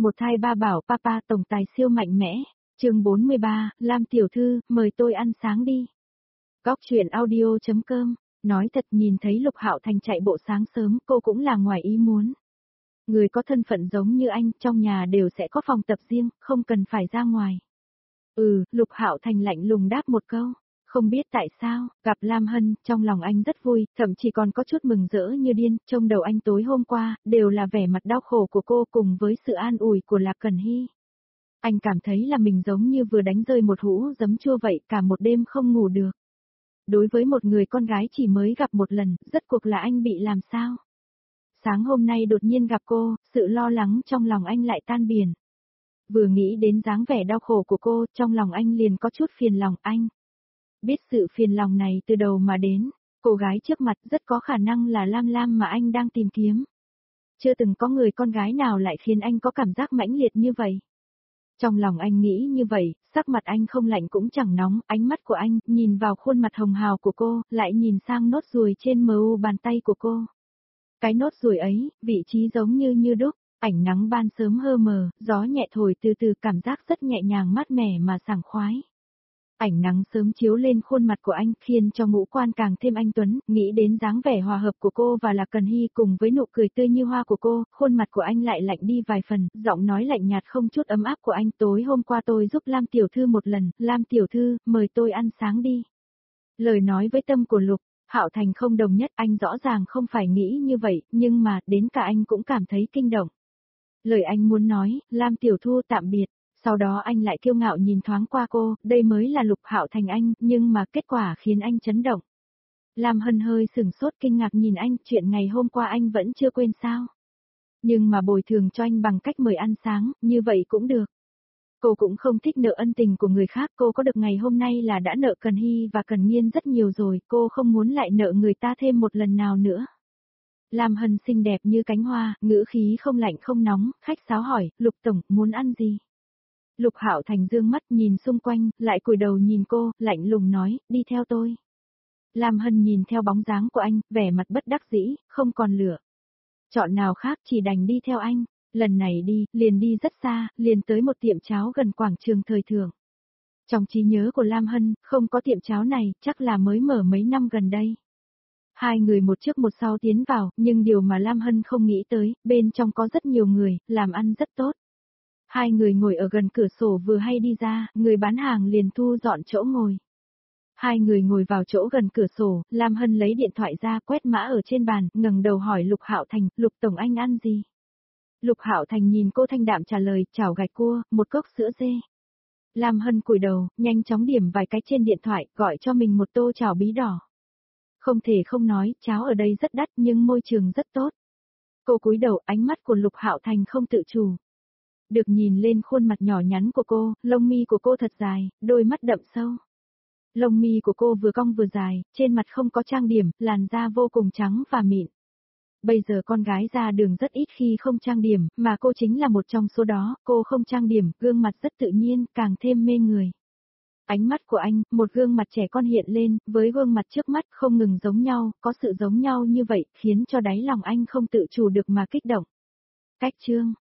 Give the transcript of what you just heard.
Một thai ba bảo papa tổng tài siêu mạnh mẽ. Chương 43, Lam tiểu thư, mời tôi ăn sáng đi. Góc truyện audio.com. Nói thật, nhìn thấy Lục Hạo Thành chạy bộ sáng sớm, cô cũng là ngoài ý muốn. Người có thân phận giống như anh, trong nhà đều sẽ có phòng tập riêng, không cần phải ra ngoài. Lục Hạo Thành lạnh lùng đáp một câu. Không biết tại sao, gặp Lam Hân, trong lòng anh rất vui, thậm chí còn có chút mừng rỡ như điên, trong đầu anh tối hôm qua, đều là vẻ mặt đau khổ của cô cùng với sự an ủi của Lạc Cẩn Hy. Anh cảm thấy là mình giống như vừa đánh rơi một hũ giấm chua vậy, cả một đêm không ngủ được. Đối với một người con gái chỉ mới gặp một lần, rốt cuộc là anh bị làm sao? Sáng hôm nay đột nhiên gặp cô, sự lo lắng trong lòng anh lại tan biển. Vừa nghĩ đến dáng vẻ đau khổ của cô, trong lòng anh liền có chút phiền lòng anh. Biết sự phiền lòng này từ đầu mà đến, cô gái trước mặt rất có khả năng là Lam Lam mà anh đang tìm kiếm. Chưa từng có người con gái nào lại khiến anh có cảm giác mãnh liệt như vậy. Trong lòng anh nghĩ như vậy, sắc mặt anh không lạnh cũng chẳng nóng, ánh mắt của anh nhìn vào khuôn mặt hồng hào của cô, lại nhìn sang nốt ruồi trên mu bàn tay của cô. Cái nốt ruồi ấy, vị trí giống như đúc, ánh nắng ban sớm hơ mờ, gió nhẹ thổi từ từ, cảm giác rất nhẹ nhàng mát mẻ mà sảng khoái. Ánh nắng sớm chiếu lên khuôn mặt của anh khiến cho ngũ quan càng thêm anh tuấn, nghĩ đến dáng vẻ hòa hợp của cô và Lạc Cần Hy cùng với nụ cười tươi như hoa của cô, khuôn mặt của anh lại lạnh đi vài phần, giọng nói lạnh nhạt không chút ấm áp của anh. Tối hôm qua tôi giúp Lam tiểu thư một lần, Lam tiểu thư, mời tôi ăn sáng đi. Lời nói với tâm của Lục Hạo Thành không đồng nhất, anh rõ ràng không phải nghĩ như vậy, nhưng mà đến cả anh cũng cảm thấy kinh động. Lời anh muốn nói, Lam tiểu thư tạm biệt. Sau đó anh lại kiêu ngạo nhìn thoáng qua cô, đây mới là Lục Hạo Thành anh, nhưng mà kết quả khiến anh chấn động. Lam Hân hơi sửng sốt kinh ngạc nhìn anh, chuyện ngày hôm qua anh vẫn chưa quên sao. Nhưng mà bồi thường cho anh bằng cách mời ăn sáng, như vậy cũng được. Cô cũng không thích nợ ân tình của người khác, cô có được ngày hôm nay là đã nợ Cần Hy và Cần Nghiên rất nhiều rồi, cô không muốn lại nợ người ta thêm một lần nào nữa. Lam Hân xinh đẹp như cánh hoa, ngữ khí không lạnh không nóng, khách sáo hỏi, Lục tổng, muốn ăn gì? Lục Hạo Thành dương mắt nhìn xung quanh, lại cúi đầu nhìn cô, lạnh lùng nói, đi theo tôi. Lam Hân nhìn theo bóng dáng của anh, vẻ mặt bất đắc dĩ, không còn lửa. Chọn nào khác chỉ đành đi theo anh, lần này đi, liền đi rất xa, liền tới một tiệm cháo gần quảng trường thời thượng. Trong trí nhớ của Lam Hân, không có tiệm cháo này, chắc là mới mở mấy năm gần đây. Hai người một trước một sau tiến vào, nhưng điều mà Lam Hân không nghĩ tới, bên trong có rất nhiều người, làm ăn rất tốt. Hai người ngồi ở gần cửa sổ vừa hay đi ra, người bán hàng liền thu dọn chỗ ngồi. Hai người ngồi vào chỗ gần cửa sổ, Lam Hân lấy điện thoại ra quét mã ở trên bàn, ngẩng đầu hỏi Lục Hạo Thành, Lục tổng anh ăn gì? Lục Hạo Thành nhìn cô thanh đạm trả lời, chảo gạch cua, một cốc sữa dê. Lam Hân cúi đầu, nhanh chóng điểm vài cái trên điện thoại, gọi cho mình một tô chảo bí đỏ. Không thể không nói, cháo ở đây rất đắt nhưng môi trường rất tốt. Cô cúi đầu, ánh mắt của Lục Hạo Thành không tự chủ. Được nhìn lên khuôn mặt nhỏ nhắn của cô, lông mi của cô thật dài, đôi mắt đậm sâu. Lông mi của cô vừa cong vừa dài, trên mặt không có trang điểm, làn da vô cùng trắng và mịn. Bây giờ con gái ra đường rất ít khi không trang điểm, mà cô chính là một trong số đó, cô không trang điểm, gương mặt rất tự nhiên, càng thêm mê người. Ánh mắt của anh, một gương mặt trẻ con hiện lên, với gương mặt trước mắt không ngừng giống nhau, có sự giống nhau như vậy, khiến cho đáy lòng anh không tự chủ được mà kích động. Cách chương